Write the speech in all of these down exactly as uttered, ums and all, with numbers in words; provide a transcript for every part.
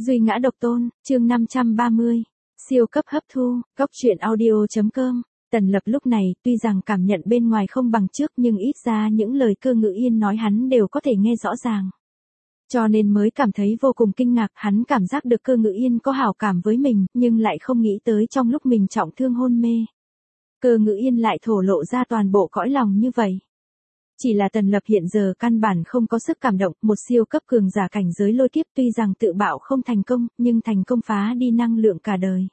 Duy ngã độc tôn, chương năm trăm ba mươi. Siêu cấp hấp thu, góc truyện audio.com. Tần Lập lúc này tuy rằng cảm nhận bên ngoài không bằng trước nhưng ít ra những lời Cơ Ngữ Yên nói hắn đều có thể nghe rõ ràng. Cho nên mới cảm thấy vô cùng kinh ngạc, hắn cảm giác được Cơ Ngữ Yên có hảo cảm với mình nhưng lại không nghĩ tới trong lúc mình trọng thương hôn mê. Cơ Ngữ Yên lại thổ lộ ra toàn bộ cõi lòng như vậy. Chỉ là Tần Lập hiện giờ căn bản không có sức cảm động, một siêu cấp cường giả cảnh giới lôi kiếp tuy rằng tự bạo không thành công, nhưng thành công phá đi năng lượng cả đời.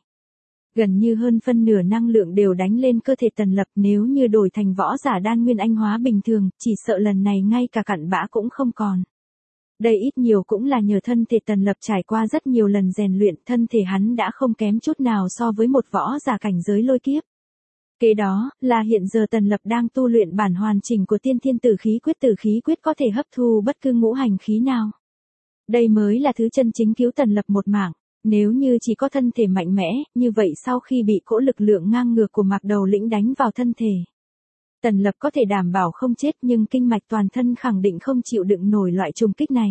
Gần như hơn phân nửa năng lượng đều đánh lên cơ thể Tần Lập, nếu như đổi thành võ giả đan nguyên anh hóa bình thường, chỉ sợ lần này ngay cả cặn bã cũng không còn. Đây ít nhiều cũng là nhờ thân thể Tần Lập trải qua rất nhiều lần rèn luyện, thân thể hắn đã không kém chút nào so với một võ giả cảnh giới lôi kiếp. Kế đó, là hiện giờ Tần Lập đang tu luyện bản hoàn chỉnh của tiên thiên tử khí quyết, tử khí quyết có thể hấp thu bất cứ ngũ hành khí nào. Đây mới là thứ chân chính cứu Tần Lập một mạng. Nếu như chỉ có thân thể mạnh mẽ, như vậy sau khi bị cỗ lực lượng ngang ngược của Mạc Đầu Lĩnh đánh vào thân thể, Tần Lập có thể đảm bảo không chết nhưng kinh mạch toàn thân khẳng định không chịu đựng nổi loại trùng kích này.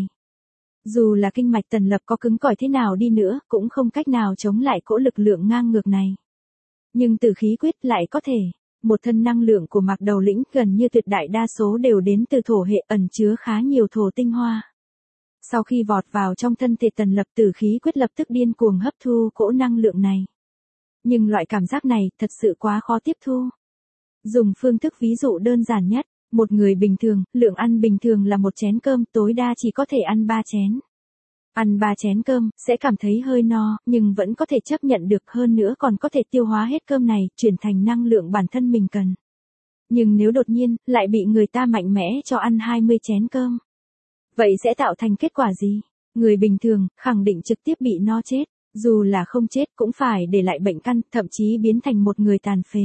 Dù là kinh mạch Tần Lập có cứng cỏi thế nào đi nữa, cũng không cách nào chống lại cỗ lực lượng ngang ngược này. Nhưng tử khí quyết lại có thể. Một thân năng lượng của Mạc Đầu Lĩnh gần như tuyệt đại đa số đều đến từ thổ hệ, ẩn chứa khá nhiều thổ tinh hoa. Sau khi vọt vào trong thân thể Tần Lập, tử khí quyết lập tức điên cuồng hấp thu cỗ năng lượng này. Nhưng loại cảm giác này thật sự quá khó tiếp thu. Dùng phương thức ví dụ đơn giản nhất, một người bình thường, lượng ăn bình thường là một chén cơm, tối đa chỉ có thể ăn ba chén. Ăn ba chén cơm, sẽ cảm thấy hơi no, nhưng vẫn có thể chấp nhận được, hơn nữa còn có thể tiêu hóa hết cơm này, chuyển thành năng lượng bản thân mình cần. Nhưng nếu đột nhiên, lại bị người ta mạnh mẽ cho ăn hai mươi chén cơm. Vậy sẽ tạo thành kết quả gì? Người bình thường, khẳng định trực tiếp bị no chết, dù là không chết cũng phải để lại bệnh căn, thậm chí biến thành một người tàn phế.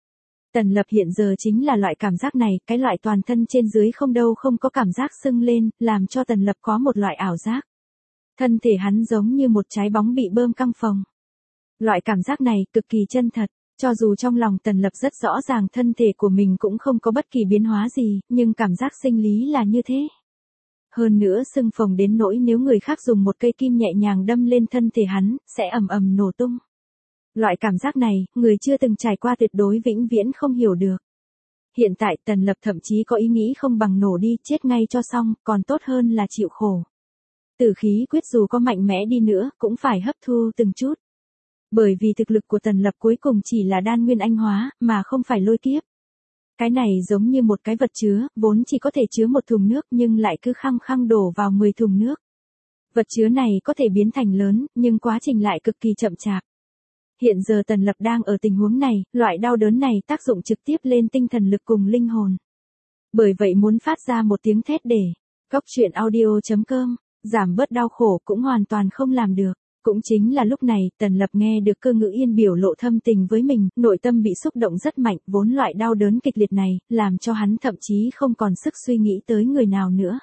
Tần Lập hiện giờ chính là loại cảm giác này, cái loại toàn thân trên dưới không đâu không có cảm giác sưng lên, làm cho Tần Lập có một loại ảo giác. Thân thể hắn giống như một trái bóng bị bơm căng phồng. Loại cảm giác này cực kỳ chân thật, cho dù trong lòng Tần Lập rất rõ ràng thân thể của mình cũng không có bất kỳ biến hóa gì, nhưng cảm giác sinh lý là như thế. Hơn nữa sưng phồng đến nỗi nếu người khác dùng một cây kim nhẹ nhàng đâm lên thân thể hắn, sẽ ầm ầm nổ tung. Loại cảm giác này, người chưa từng trải qua tuyệt đối vĩnh viễn không hiểu được. Hiện tại Tần Lập thậm chí có ý nghĩ không bằng nổ đi, chết ngay cho xong, còn tốt hơn là chịu khổ. Tử khí quyết dù có mạnh mẽ đi nữa, cũng phải hấp thu từng chút. Bởi vì thực lực của Tần Lập cuối cùng chỉ là đan nguyên anh hóa, mà không phải lôi kiếp. Cái này giống như một cái vật chứa, vốn chỉ có thể chứa một thùng nước nhưng lại cứ khăng khăng đổ vào mười thùng nước. Vật chứa này có thể biến thành lớn, nhưng quá trình lại cực kỳ chậm chạp. Hiện giờ Tần Lập đang ở tình huống này, loại đau đớn này tác dụng trực tiếp lên tinh thần lực cùng linh hồn. Bởi vậy muốn phát ra một tiếng thét để, góc truyện audio.com, giảm bớt đau khổ cũng hoàn toàn không làm được. Cũng chính là lúc này, Tần Lập nghe được Cơ Ngữ Yên biểu lộ thâm tình với mình, nội tâm bị xúc động rất mạnh, vốn loại đau đớn kịch liệt này, làm cho hắn thậm chí không còn sức suy nghĩ tới người nào nữa.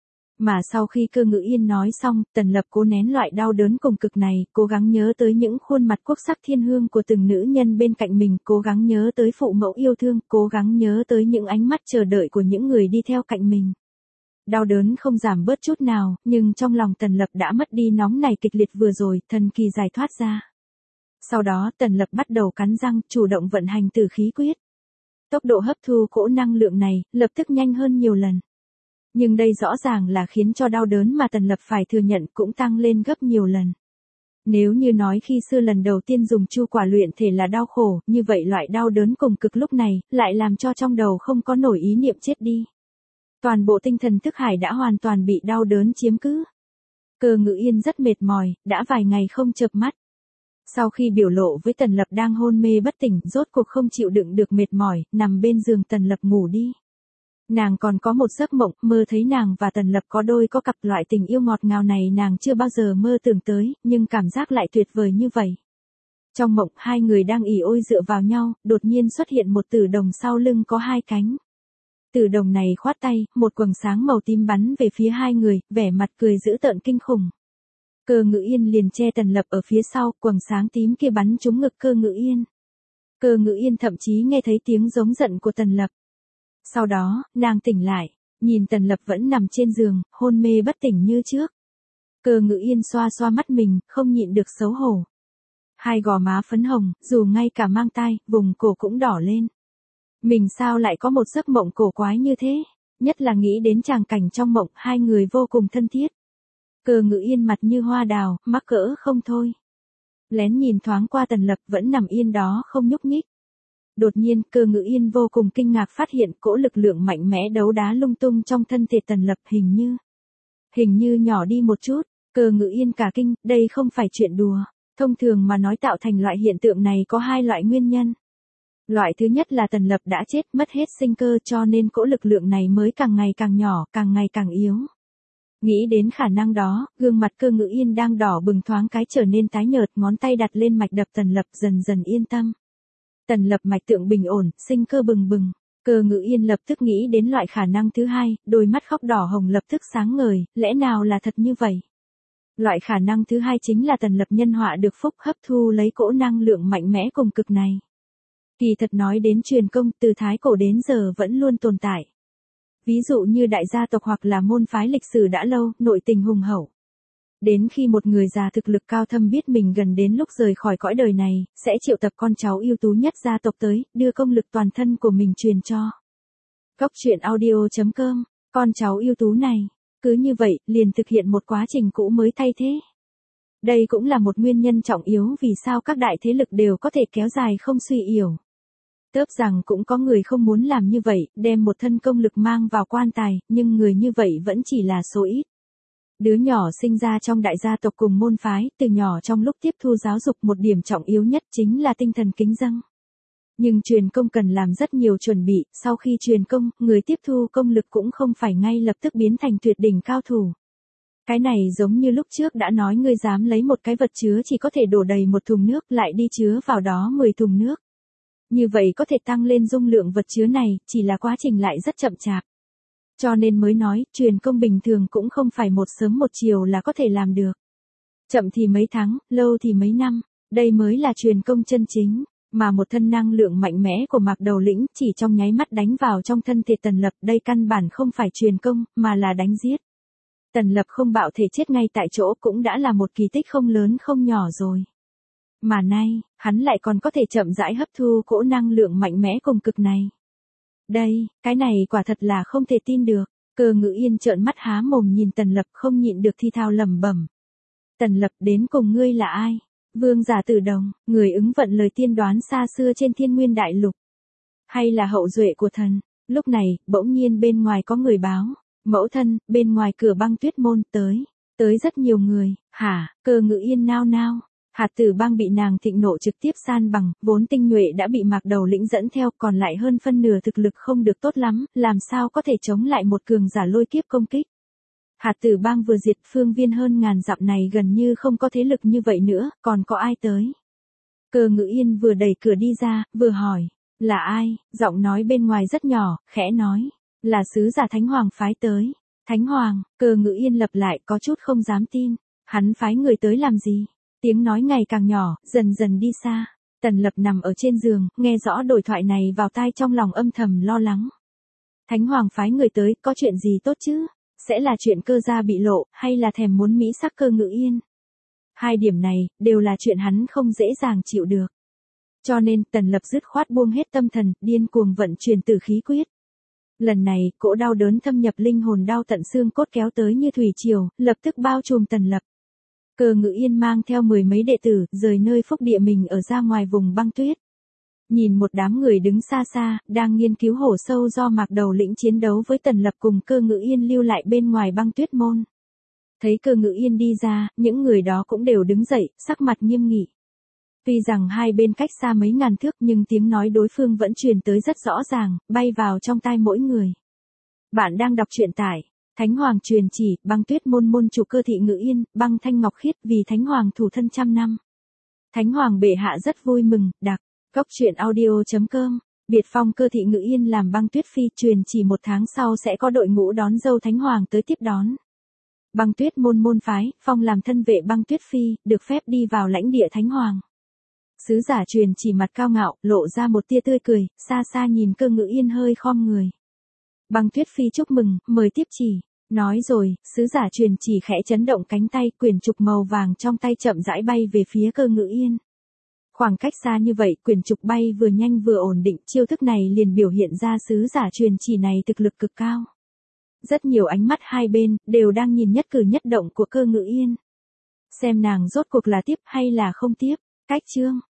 Mà sau khi Cơ Ngữ Yên nói xong, Tần Lập cố nén loại đau đớn cùng cực này, cố gắng nhớ tới những khuôn mặt quốc sắc thiên hương của từng nữ nhân bên cạnh mình, cố gắng nhớ tới phụ mẫu yêu thương, cố gắng nhớ tới những ánh mắt chờ đợi của những người đi theo cạnh mình. Đau đớn không giảm bớt chút nào, nhưng trong lòng Tần Lập đã mất đi nóng này kịch liệt vừa rồi, thần kỳ giải thoát ra. Sau đó Tần Lập bắt đầu cắn răng, chủ động vận hành tử khí quyết. Tốc độ hấp thu cỗ năng lượng này, lập tức nhanh hơn nhiều lần. Nhưng đây rõ ràng là khiến cho đau đớn mà Tần Lập phải thừa nhận cũng tăng lên gấp nhiều lần. Nếu như nói khi xưa lần đầu tiên dùng chu quả luyện thể là đau khổ, như vậy loại đau đớn cùng cực lúc này, lại làm cho trong đầu không có nổi ý niệm chết đi. Toàn bộ tinh thần thức hải đã hoàn toàn bị đau đớn chiếm cứ. Cơ Ngữ Yên rất mệt mỏi, đã vài ngày không chợp mắt. Sau khi biểu lộ với Tần Lập đang hôn mê bất tỉnh, rốt cuộc không chịu đựng được mệt mỏi, nằm bên giường Tần Lập ngủ đi. Nàng còn có một giấc mộng, mơ thấy nàng và Tần Lập có đôi có cặp, loại tình yêu ngọt ngào này nàng chưa bao giờ mơ tưởng tới, nhưng cảm giác lại tuyệt vời như vậy. Trong mộng, hai người đang ỉ ôi dựa vào nhau, đột nhiên xuất hiện một tử đồng sau lưng có hai cánh. Tử đồng này khoát tay, một quầng sáng màu tím bắn về phía hai người, vẻ mặt cười dữ tợn kinh khủng. Cơ Ngữ Yên liền che Tần Lập ở phía sau, quầng sáng tím kia bắn trúng ngực Cơ Ngữ Yên. Cơ Ngữ Yên thậm chí nghe thấy tiếng giống giận của Tần Lập. Sau đó, nàng tỉnh lại, nhìn Tần Lập vẫn nằm trên giường, hôn mê bất tỉnh như trước. Cơ Ngữ Yên xoa xoa mắt mình, không nhịn được xấu hổ. Hai gò má phấn hồng, dù ngay cả mang tai, vùng cổ cũng đỏ lên. Mình sao lại có một giấc mộng cổ quái như thế, nhất là nghĩ đến tràng cảnh trong mộng hai người vô cùng thân thiết. Cơ Ngữ Yên mặt như hoa đào, mắc cỡ không thôi. Lén nhìn thoáng qua Tần Lập vẫn nằm yên đó không nhúc nhích. Đột nhiên, Cơ Ngữ Yên vô cùng kinh ngạc phát hiện cỗ lực lượng mạnh mẽ đấu đá lung tung trong thân thể Tần Lập hình như, hình như nhỏ đi một chút. Cơ Ngữ Yên cả kinh, đây không phải chuyện đùa. Thông thường mà nói tạo thành loại hiện tượng này có hai loại nguyên nhân. Loại thứ nhất là Tần Lập đã chết mất hết sinh cơ cho nên cỗ lực lượng này mới càng ngày càng nhỏ, càng ngày càng yếu. Nghĩ đến khả năng đó, gương mặt Cơ Ngữ Yên đang đỏ bừng thoáng cái trở nên tái nhợt, ngón tay đặt lên mạch đập Tần Lập dần dần yên tâm. Tần Lập mạch tượng bình ổn, sinh cơ bừng bừng. Cơ Ngữ Yên lập tức nghĩ đến loại khả năng thứ hai, đôi mắt khóc đỏ hồng lập tức sáng ngời, lẽ nào là thật như vậy? Loại khả năng thứ hai chính là Tần Lập nhân họa được phúc hấp thu lấy cỗ năng lượng mạnh mẽ cùng cực này. Kỳ thật nói đến truyền công từ thái cổ đến giờ vẫn luôn tồn tại. Ví dụ như đại gia tộc hoặc là môn phái lịch sử đã lâu, nội tình hùng hậu. Đến khi một người già thực lực cao thâm biết mình gần đến lúc rời khỏi cõi đời này, sẽ triệu tập con cháu ưu tú nhất gia tộc tới, đưa công lực toàn thân của mình truyền cho. Góc truyện audio chấm com, con cháu ưu tú này, cứ như vậy, liền thực hiện một quá trình cũ mới thay thế. Đây cũng là một nguyên nhân trọng yếu vì sao các đại thế lực đều có thể kéo dài không suy yếu. Tớp rằng cũng có người không muốn làm như vậy, đem một thân công lực mang vào quan tài, nhưng người như vậy vẫn chỉ là số ít. Đứa nhỏ sinh ra trong đại gia tộc cùng môn phái, từ nhỏ trong lúc tiếp thu giáo dục một điểm trọng yếu nhất chính là tinh thần kính dâng. Nhưng truyền công cần làm rất nhiều chuẩn bị, sau khi truyền công, người tiếp thu công lực cũng không phải ngay lập tức biến thành tuyệt đỉnh cao thủ. Cái này giống như lúc trước đã nói ngươi dám lấy một cái vật chứa chỉ có thể đổ đầy một thùng nước lại đi chứa vào đó mười thùng nước. Như vậy có thể tăng lên dung lượng vật chứa này, chỉ là quá trình lại rất chậm chạp. Cho nên mới nói, truyền công bình thường cũng không phải một sớm một chiều là có thể làm được. Chậm thì mấy tháng, lâu thì mấy năm, đây mới là truyền công chân chính, mà một thân năng lượng mạnh mẽ của Mạc Đầu Lĩnh chỉ trong nháy mắt đánh vào trong thân thể Tần Lập, đây căn bản không phải truyền công, mà là đánh giết. Tần Lập không bạo thể chết ngay tại chỗ cũng đã là một kỳ tích không lớn không nhỏ rồi. Mà nay, hắn lại còn có thể chậm rãi hấp thu cỗ năng lượng mạnh mẽ cùng cực này. Đây, cái này quả thật là không thể tin được. Cơ Ngữ Yên trợn mắt há mồm nhìn Tần Lập không nhịn được thi thao lẩm bẩm. Tần Lập, đến cùng ngươi là ai? Vương giả Tử Đồng, người ứng vận lời tiên đoán xa xưa trên Thiên Nguyên Đại Lục, hay là hậu duệ của thần? Lúc này, bỗng nhiên bên ngoài có người báo, mẫu thân, bên ngoài cửa Băng Tuyết môn tới, tới rất nhiều người. Hả? Cơ Ngữ Yên nao nao. Hạt Tử Bang bị nàng thịnh nộ trực tiếp san bằng, vốn tinh nhuệ đã bị Mạc Đầu Lĩnh dẫn theo, còn lại hơn phân nửa thực lực không được tốt lắm, làm sao có thể chống lại một cường giả lôi kiếp công kích. Hạt Tử Bang vừa diệt, phương viên hơn ngàn dặm này gần như không có thế lực như vậy nữa, còn có ai tới? Cơ Ngữ Yên vừa đẩy cửa đi ra, vừa hỏi, là ai? Giọng nói bên ngoài rất nhỏ, khẽ nói, là sứ giả Thánh Hoàng phái tới. Thánh Hoàng? Cơ Ngữ Yên lặp lại có chút không dám tin, hắn phái người tới làm gì? Tiếng nói ngày càng nhỏ, dần dần đi xa. Tần Lập nằm ở trên giường, nghe rõ đối thoại này vào tai trong lòng âm thầm lo lắng. Thánh Hoàng phái người tới, có chuyện gì tốt chứ? Sẽ là chuyện Cơ gia bị lộ, hay là thèm muốn mỹ sắc Cơ Ngữ Yên? Hai điểm này, đều là chuyện hắn không dễ dàng chịu được. Cho nên, Tần Lập dứt khoát buông hết tâm thần, điên cuồng vận chuyển tử khí quyết. Lần này, cỗ đau đớn thâm nhập linh hồn đau tận xương cốt kéo tới như thủy triều, lập tức bao trùm Tần Lập. Cơ Ngữ Yên mang theo mười mấy đệ tử, rời nơi phúc địa mình ở ra ngoài vùng băng tuyết. Nhìn một đám người đứng xa xa, đang nghiên cứu hổ sâu do Mạc Đầu Lĩnh chiến đấu với Tần Lập cùng Cơ Ngữ Yên lưu lại bên ngoài băng tuyết môn. Thấy Cơ Ngữ Yên đi ra, những người đó cũng đều đứng dậy, sắc mặt nghiêm nghị. Tuy rằng hai bên cách xa mấy ngàn thước nhưng tiếng nói đối phương vẫn truyền tới rất rõ ràng, bay vào trong tai mỗi người. Bạn đang đọc truyện tại Thánh Hoàng truyền chỉ, băng tuyết môn môn chủ Cơ thị Ngữ Yên, băng thanh ngọc khiết vì Thánh Hoàng thủ thân trăm năm. Thánh Hoàng bệ hạ rất vui mừng, đặc, góc truyện audio chấm com, biệt phong Cơ thị Ngữ Yên làm băng tuyết phi, truyền chỉ một tháng sau sẽ có đội ngũ đón dâu Thánh Hoàng tới tiếp đón. Băng tuyết môn môn phái, phong làm thân vệ băng tuyết phi, được phép đi vào lãnh địa Thánh Hoàng. Sứ giả truyền chỉ mặt cao ngạo, lộ ra một tia tươi cười, xa xa nhìn Cơ Ngữ Yên hơi khom người. Băng tuyết phi chúc mừng, mời tiếp chỉ. Nói rồi, sứ giả truyền chỉ khẽ chấn động cánh tay, quyển trục màu vàng trong tay chậm rãi bay về phía Cơ Ngữ Yên. Khoảng cách xa như vậy, quyển trục bay vừa nhanh vừa ổn định, chiêu thức này liền biểu hiện ra sứ giả truyền chỉ này thực lực cực cao. Rất nhiều ánh mắt hai bên, đều đang nhìn nhất cử nhất động của Cơ Ngữ Yên. Xem nàng rốt cuộc là tiếp hay là không tiếp. Cách chương